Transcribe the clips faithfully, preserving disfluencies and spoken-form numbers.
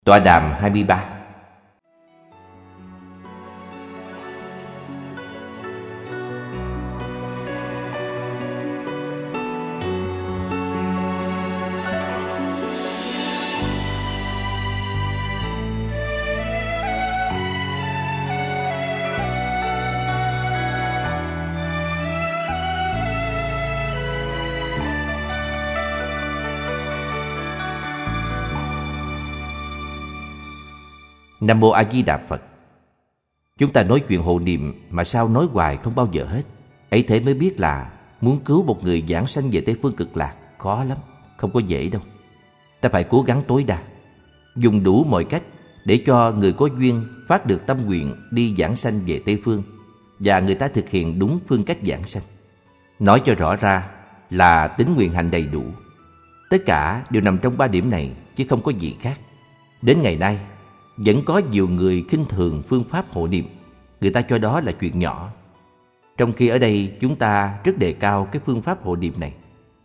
Tọa đàm hai mươi ba. Nam Mô A Di Đà Phật. Chúng ta nói chuyện hộ niệm mà sao nói hoài không bao giờ hết. Ấy thế mới biết là muốn cứu một người giảng sanh về Tây Phương Cực Lạc khó lắm, không có dễ đâu. Ta phải cố gắng tối đa, dùng đủ mọi cách để cho người có duyên phát được tâm nguyện đi giảng sanh về Tây Phương, và người ta thực hiện đúng phương cách giảng sanh. Nói cho rõ ra là tín nguyện hành đầy đủ. Tất cả đều nằm trong ba điểm này chứ không có gì khác. Đến ngày nay vẫn có nhiều người khinh thường phương pháp hộ niệm. Người ta cho đó là chuyện nhỏ, trong khi ở đây chúng ta rất đề cao cái phương pháp hộ niệm này.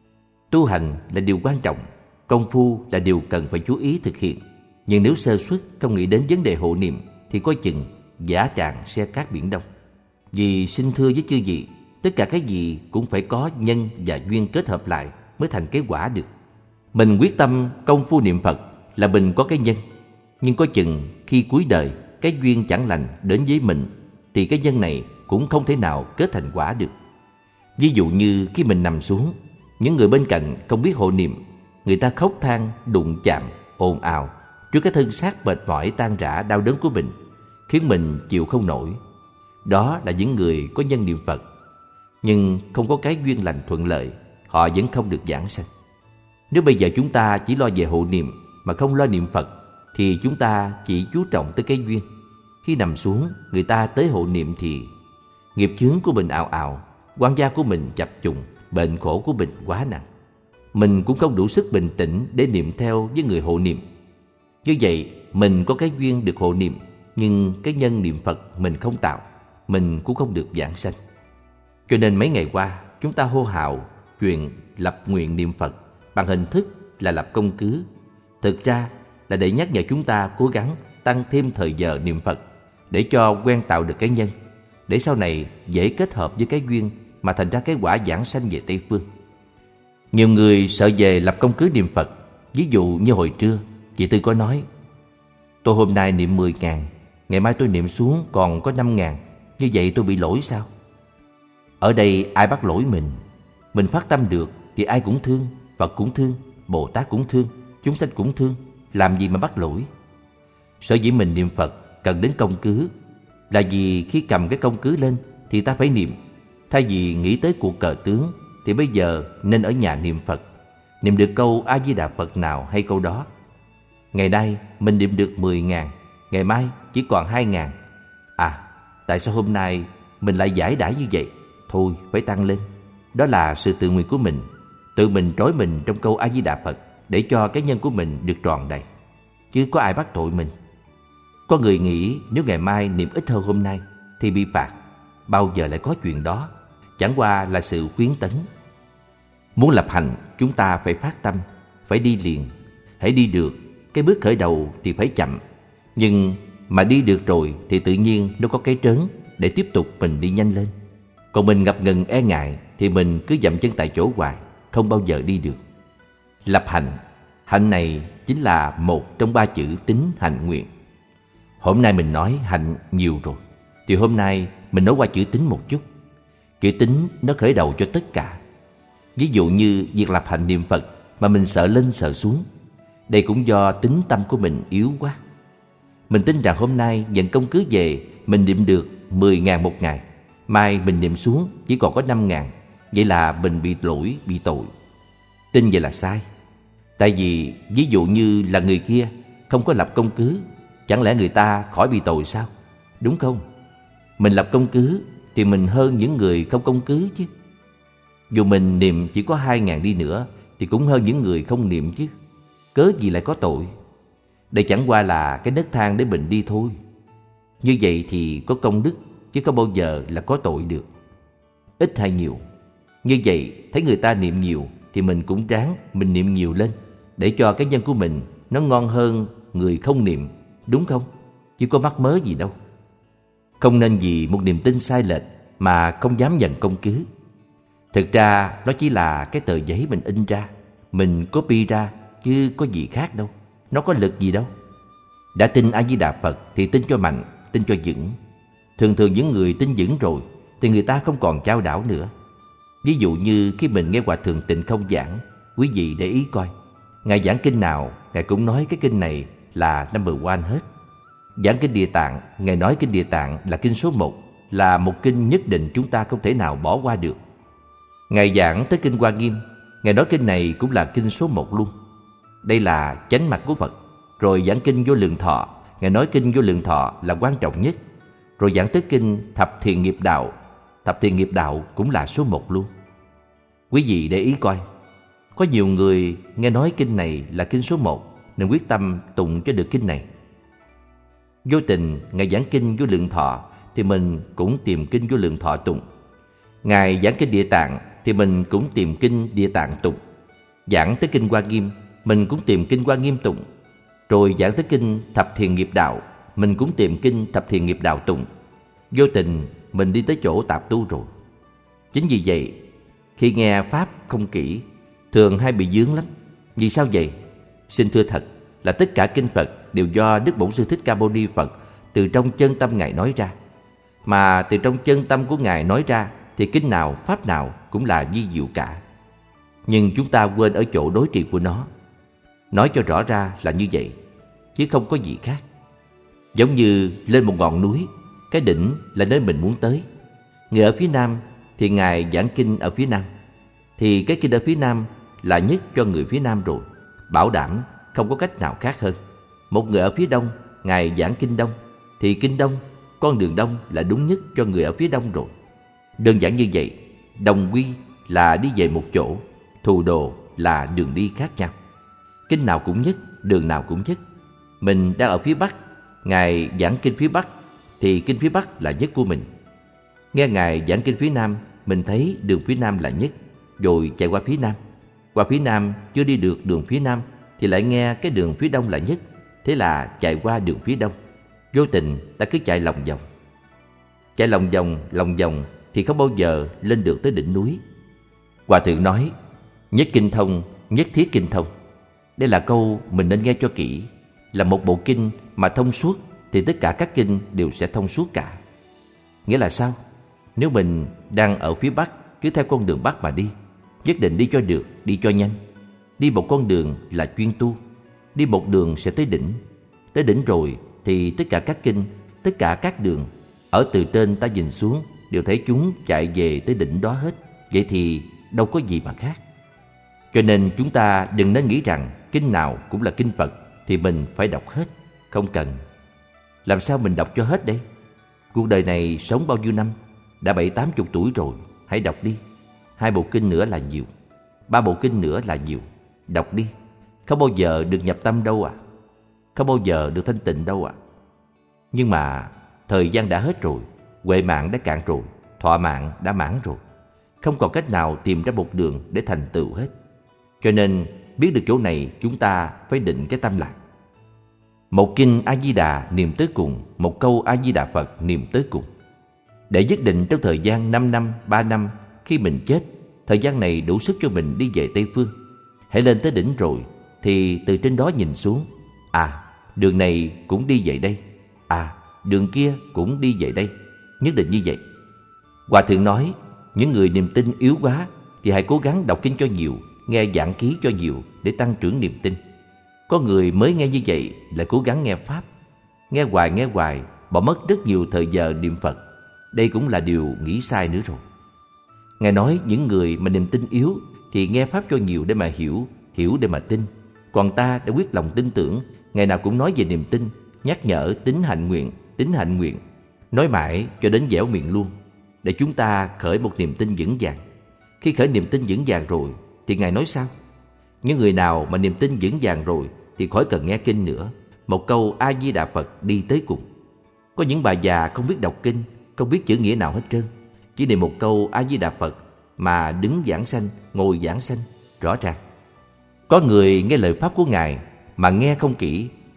Tu hành là điều quan trọng, công phu là điều cần phải chú ý thực hiện. Nhưng nếu sơ suất không nghĩ đến vấn đề hộ niệm thì coi chừng giả tràng xe cát biển đông. Vì xin thưa với chư vị, tất cả cái gì cũng phải có nhân và duyên kết hợp lại mới thành cái quả được. Mình quyết tâm công phu niệm Phật là mình có cái nhân, nhưng có chừng khi cuối đời cái duyên chẳng lành đến với mình thì cái nhân này cũng không thể nào kết thành quả được. Ví dụ như khi mình nằm xuống, những người bên cạnh không biết hộ niệm, người ta khóc than, đụng chạm, ồn ào trước cái thân xác mệt mỏi tan rã đau đớn của mình, khiến mình chịu không nổi. Đó là những người có nhân niệm Phật, nhưng không có cái duyên lành thuận lợi, họ vẫn không được giảng sanh. Nếu bây giờ chúng ta chỉ lo về hộ niệm mà không lo niệm Phật thì chúng ta chỉ chú trọng tới cái duyên. Khi nằm xuống, người ta tới hộ niệm thì nghiệp chướng của mình ào ào, quan gia của mình chập trùng, bệnh khổ của mình quá nặng. Mình cũng không đủ sức bình tĩnh để niệm theo với người hộ niệm. Như vậy, mình có cái duyên được hộ niệm, nhưng cái nhân niệm Phật mình không tạo, mình cũng không được giảng sanh. Cho nên mấy ngày qua, chúng ta hô hào chuyện lập nguyện niệm Phật bằng hình thức là lập công cứ. Thực ra là để nhắc nhở chúng ta cố gắng tăng thêm thời giờ niệm Phật để cho quen tạo được cái nhân, để sau này dễ kết hợp với cái duyên mà thành ra cái quả giảng sanh về Tây Phương. Nhiều người sợ về lập công cứ niệm Phật. Ví dụ như hồi trưa, chị Tư có nói: tôi hôm nay niệm mười ngàn, ngày mai tôi niệm xuống còn có năm ngàn, như vậy tôi bị lỗi sao? Ở đây ai bắt lỗi mình? Mình phát tâm được thì ai cũng thương, Phật cũng thương, Bồ Tát cũng thương, chúng sanh cũng thương. Làm gì mà bắt lỗi? Sở dĩ mình niệm Phật cần đến công cứ là vì khi cầm cái công cứ lên thì ta phải niệm. Thay vì nghĩ tới cuộc cờ tướng thì bây giờ nên ở nhà niệm Phật. Niệm được câu A Di Đà Phật nào hay câu đó. Ngày nay mình niệm được mười ngàn, ngày mai chỉ còn hai ngàn. À, tại sao hôm nay mình lại giải đãi như vậy? Thôi phải tăng lên. Đó là sự tự nguyện của mình. Tự mình trói mình trong câu A Di Đà Phật để cho cái nhân của mình được tròn đầy, chứ có ai bắt tội mình. Có người nghĩ nếu ngày mai niệm ít hơn hôm nay thì bị phạt. Bao giờ lại có chuyện đó? Chẳng qua là sự khuyến tấn. Muốn lập hành, chúng ta phải phát tâm, phải đi liền. Hãy đi được, cái bước khởi đầu thì phải chậm, nhưng mà đi được rồi thì tự nhiên nó có cái trớn để tiếp tục mình đi nhanh lên. Còn mình ngập ngừng e ngại thì mình cứ dậm chân tại chỗ hoài, không bao giờ đi được. Lập hành, hạnh này chính là một trong ba chữ tín hạnh nguyện. Hôm nay mình nói hạnh nhiều rồi, thì hôm nay mình nói qua chữ tín một chút. Chữ tín nó khởi đầu cho tất cả. Ví dụ như việc lập hạnh niệm Phật mà mình sợ lên sợ xuống, đây cũng do tính tâm của mình yếu quá. Mình tin rằng hôm nay nhận công cứ về mình niệm được mười ngàn một ngày, mai mình niệm xuống chỉ còn có năm ngàn, vậy là mình bị lỗi, bị tội. Tin vậy là sai. Tại vì ví dụ như là người kia không có lập công cứ, chẳng lẽ người ta khỏi bị tội sao? Đúng không? Mình lập công cứ thì mình hơn những người không công cứ chứ. Dù mình niệm chỉ có hai ngàn đi nữa thì cũng hơn những người không niệm chứ. Cớ gì lại có tội? Đây chẳng qua là cái nấc thang để mình đi thôi. Như vậy thì có công đức, chứ không bao giờ là có tội được. Ít hay nhiều, như vậy thấy người ta niệm nhiều thì mình cũng ráng mình niệm nhiều lên, để cho cái nhân của mình nó ngon hơn người không niệm, đúng không? Chứ có mắc mớ gì đâu. Không nên vì một niềm tin sai lệch mà không dám nhận công cứ. Thực ra nó chỉ là cái tờ giấy mình in ra, mình copy ra, chứ có gì khác đâu. Nó có lực gì đâu. Đã tin A Di Đà Phật thì tin cho mạnh, tin cho vững. Thường thường những người tin vững rồi thì người ta không còn chao đảo nữa. Ví dụ như khi mình nghe Hòa Thượng Tịnh Không giảng, quý vị để ý coi, Ngài giảng kinh nào, Ngài cũng nói cái kinh này là number one hết. Giảng kinh Địa Tạng, Ngài nói kinh Địa Tạng là kinh số một, là một kinh nhất định chúng ta không thể nào bỏ qua được. Ngài giảng tới kinh Hoa Nghiêm, Ngài nói kinh này cũng là kinh số một luôn. Đây là chánh mạch của Phật. Rồi giảng kinh Vô Lượng Thọ, Ngài nói kinh Vô Lượng Thọ là quan trọng nhất. Rồi giảng tới kinh Thập Thiện Nghiệp Đạo, Thập Thiện Nghiệp Đạo cũng là số một luôn. Quý vị để ý coi, có nhiều người nghe nói kinh này là kinh số một nên quyết tâm tụng cho được kinh này. Vô tình Ngài giảng kinh Vô Lượng Thọ thì mình cũng tìm kinh Vô Lượng Thọ tụng. Ngài giảng kinh Địa Tạng thì mình cũng tìm kinh Địa Tạng tụng. Giảng tới kinh Hoa Nghiêm, mình cũng tìm kinh Hoa Nghiêm tụng. Rồi giảng tới kinh Thập Thiện Nghiệp Đạo, mình cũng tìm kinh Thập Thiện Nghiệp Đạo tụng. Vô tình mình đi tới chỗ tạp tu rồi. Chính vì vậy, khi nghe Pháp không kỹ, thường hay bị vướng lắm. Vì sao vậy? Xin thưa thật là tất cả kinh Phật đều do Đức Bổn Sư Thích Ca Mâu Ni Phật từ trong chân tâm Ngài nói ra. Mà từ trong chân tâm của Ngài nói ra thì kinh nào, Pháp nào cũng là vi diệu cả. Nhưng chúng ta quên ở chỗ đối trị của nó. Nói cho rõ ra là như vậy, chứ không có gì khác. Giống như lên một ngọn núi, cái đỉnh là nơi mình muốn tới. Người ở phía Nam thì Ngài giảng kinh ở phía Nam, thì cái kinh ở phía Nam là nhất cho người phía Nam rồi, bảo đảm không có cách nào khác hơn. Một người ở phía Đông, Ngài giảng kinh Đông, thì kinh Đông, con đường Đông là đúng nhất cho người ở phía Đông rồi. Đơn giản như vậy, đồng quy là đi về một chỗ, thù đồ là đường đi khác nhau. Kinh nào cũng nhất, đường nào cũng nhất. Mình đang ở phía Bắc, Ngài giảng kinh phía Bắc thì kinh phía Bắc là nhất của mình. Nghe Ngài giảng kinh phía Nam, mình thấy đường phía Nam là nhất, rồi chạy qua phía Nam. Qua phía Nam chưa đi được đường phía Nam thì lại nghe cái đường phía Đông là nhất, thế là chạy qua đường phía Đông. Vô tình ta cứ chạy lòng vòng. Chạy lòng vòng, lòng vòng thì không bao giờ lên được tới đỉnh núi. Hòa Thượng nói, nhất kinh thông, nhất thiết kinh thông. Đây là câu mình nên nghe cho kỹ. Là một bộ kinh mà thông suốt thì tất cả các kinh đều sẽ thông suốt cả. Nghĩa là sao? Nếu mình đang ở phía Bắc, cứ theo con đường Bắc mà đi, nhất định đi cho được, đi cho nhanh. Đi một con đường là chuyên tu. Đi một đường sẽ tới đỉnh. Tới đỉnh rồi thì tất cả các kinh, tất cả các đường ở từ trên ta nhìn xuống đều thấy chúng chạy về tới đỉnh đó hết. Vậy thì đâu có gì mà khác. Cho nên chúng ta đừng nên nghĩ rằng kinh nào cũng là kinh Phật thì mình phải đọc hết. Không cần. Làm sao mình đọc cho hết đây? Cuộc đời này sống bao nhiêu năm? Đã bảy tám chục tuổi rồi. Hãy đọc đi. Hai bộ kinh nữa là nhiều. Ba bộ kinh nữa là nhiều. Đọc đi. Không bao giờ được nhập tâm đâu à. Không bao giờ được thanh tịnh đâu à. Nhưng mà thời gian đã hết rồi. Huệ mạng đã cạn rồi. Thọ mạng đã mãn rồi. Không còn cách nào tìm ra một đường để thành tựu hết. Cho nên biết được chỗ này chúng ta phải định cái tâm lại. Một kinh A-di-đà niệm tới cùng, một câu A-di-đà Phật niệm tới cùng. Để nhất định trong thời gian năm năm, ba năm, khi mình chết, thời gian này đủ sức cho mình đi về Tây Phương. Hãy lên tới đỉnh rồi, thì từ trên đó nhìn xuống. À, đường này cũng đi về đây. À, đường kia cũng đi về đây. Nhất định như vậy. Hòa Thượng nói, những người niềm tin yếu quá thì hãy cố gắng đọc kinh cho nhiều, nghe giảng ký cho nhiều để tăng trưởng niềm tin. Có người mới nghe như vậy lại cố gắng nghe Pháp. Nghe hoài nghe hoài, bỏ mất rất nhiều thời giờ niệm Phật. Đây cũng là điều nghĩ sai nữa rồi. Ngài nói những người mà niềm tin yếu thì nghe Pháp cho nhiều để mà hiểu, hiểu để mà tin. Còn ta đã quyết lòng tin tưởng, ngày nào cũng nói về niềm tin, nhắc nhở tín hạnh nguyện, tín hạnh nguyện. Nói mãi cho đến dẻo miệng luôn, để chúng ta khởi một niềm tin vững vàng. Khi khởi niềm tin vững vàng rồi thì Ngài nói sao? Những người nào mà niềm tin vững vàng rồi thì khỏi cần nghe kinh nữa. Một câu A-di-đà Phật đi tới cùng. Có những bà già không biết đọc kinh, không biết chữ nghĩa nào hết trơn, chỉ niệm một câu A-di-đà Phật mà đứng giảng sanh, ngồi giảng sanh rõ ràng. Có người nghe lời Pháp của Ngài mà nghe không kỹ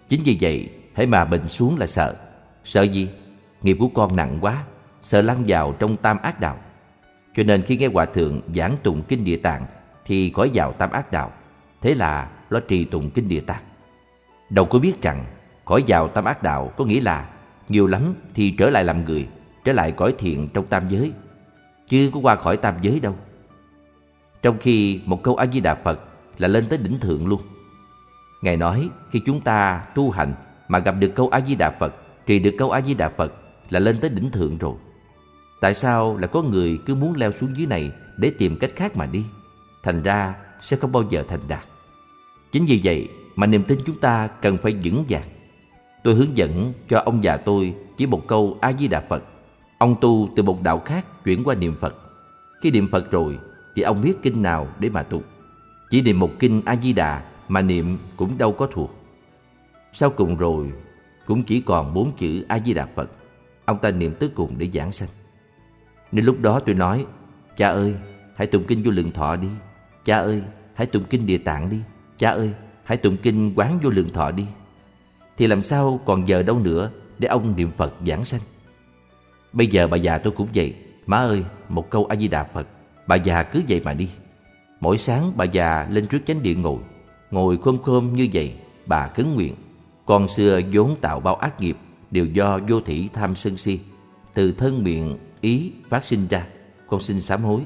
Chính vì vậy, hễ mà bệnh xuống là sợ. Sợ gì? Nghiệp của con nặng quá, sợ lăn vào trong tam ác đạo. Cho nên khi nghe Hòa Thượng giảng tụng Kinh Địa Tạng thì khỏi vào tam ác đạo. Thế là lo trì tụng Kinh Địa Tạng. Đâu có biết rằng khỏi vào tam ác đạo có nghĩa là nhiều lắm thì trở lại làm người, trở lại cõi thiện trong tam giới, chứ có qua khỏi tam giới đâu. Trong khi một câu A-di-đà Phật là lên tới đỉnh thượng luôn. Ngài nói khi chúng ta tu hành mà gặp được câu A-di-đà Phật, trì được câu A-di-đà Phật là lên tới đỉnh thượng rồi. Tại sao là có người cứ muốn leo xuống dưới này để tìm cách khác mà đi? Thành ra sẽ không bao giờ thành đạt. Chính vì vậy mà niềm tin chúng ta cần phải vững vàng. Tôi hướng dẫn cho ông già tôi chỉ một câu A-di-đà Phật. Ông tu từ một đạo khác chuyển qua niệm Phật. Khi niệm Phật rồi thì ông biết kinh nào để mà tu. Chỉ niệm một kinh A-di-đà mà niệm cũng đâu có thuộc. Sau cùng rồi cũng chỉ còn bốn chữ A-di-đà Phật. Ông ta niệm tới cùng để giảng sanh. Nên lúc đó tôi nói: cha ơi, hãy tụng kinh Vô Lượng Thọ đi. Cha ơi, hãy tụng kinh Địa Tạng đi. Cha ơi, hãy tụng kinh Quán Vô Lượng Thọ đi. Thì làm sao còn giờ đâu nữa để ông niệm Phật giảng sanh. Bây giờ bà già tôi cũng vậy. Má ơi, một câu A-di-đà Phật. Bà già cứ vậy mà đi. Mỗi sáng bà già lên trước chánh điện ngồi, ngồi khom khom như vậy. Bà khấn nguyện: con xưa vốn tạo bao ác nghiệp, đều do vô thỉ tham sân si, từ thân miệng ý phát sinh ra, con xin sám hối.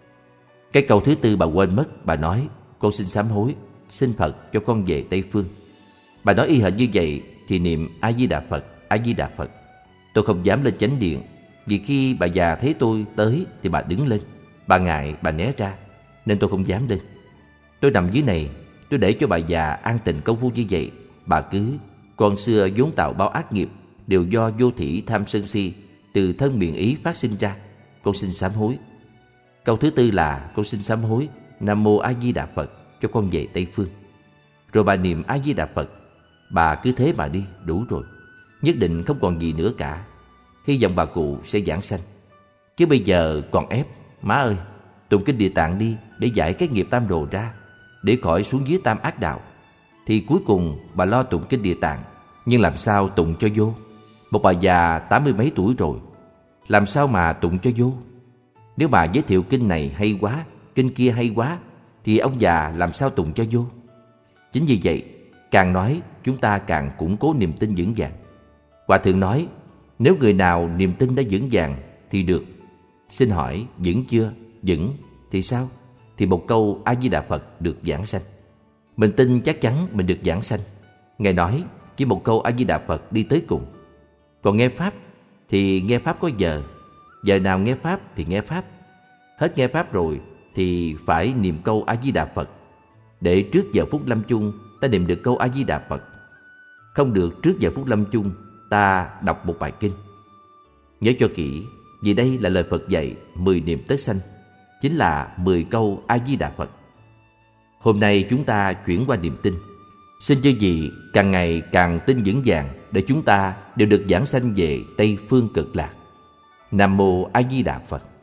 Cái câu thứ tư bà quên mất. Bà nói: con xin sám hối, xin Phật cho con về Tây Phương. Bà nói y hệt như vậy thì niệm A-di-đà Phật, A-di-đà Phật. Tôi không dám lên chánh điện, vì khi bà già thấy tôi tới thì bà đứng lên. Bà ngại, bà né ra, nên tôi không dám lên. Tôi nằm dưới này, tôi để cho bà già an tịnh công phu như vậy. Bà cứ: con xưa vốn tạo bao ác nghiệp, đều do vô thỉ tham sân si, từ thân miệng ý phát sinh ra, con xin sám hối. Câu thứ tư là con xin sám hối, Nam Mô A Di Đà Phật, cho con về Tây Phương. Rồi bà niệm A Di Đà Phật. Bà cứ thế mà đi, đủ rồi. Nhất định không còn gì nữa cả. Hy vọng bà cụ sẽ giảng sanh. Chứ bây giờ còn ép: má ơi, tụng kinh Địa Tạng đi để giải cái nghiệp tam đồ ra, để khỏi xuống dưới tam ác đạo. Thì cuối cùng bà lo tụng kinh Địa Tạng, nhưng làm sao tụng cho vô? Một bà già tám mươi mấy tuổi rồi, làm sao mà tụng cho vô? Nếu bà giới thiệu kinh này hay quá, kinh kia hay quá, thì ông già làm sao tụng cho vô? Chính vì vậy, càng nói chúng ta càng củng cố niềm tin vững vàng. Hòa Thượng nói: nếu người nào niềm tin đã vững vàng thì được. Xin hỏi vững chưa? Vững thì sao? Thì một câu A Di Đà Phật được giảng sanh. Mình tin chắc chắn mình được giảng sanh. Ngài nói chỉ một câu A Di Đà Phật đi tới cùng. Còn nghe pháp thì nghe pháp có giờ. Giờ nào nghe pháp thì nghe pháp. Hết nghe pháp rồi thì phải niệm câu A Di Đà Phật, để trước giờ phút lâm chung ta niệm được câu A Di Đà Phật. Không được trước giờ phút lâm chung ta đọc một bài kinh. Nhớ cho kỹ, vì đây là lời Phật dạy mười niệm tới sanh, chính là mười câu A Di Đà Phật. Hôm nay chúng ta chuyển qua niềm tin. Xin chư vị càng ngày càng tin vững vàng, để chúng ta đều được giảng sanh về Tây Phương Cực Lạc. Nam Mô A Di Đà Phật.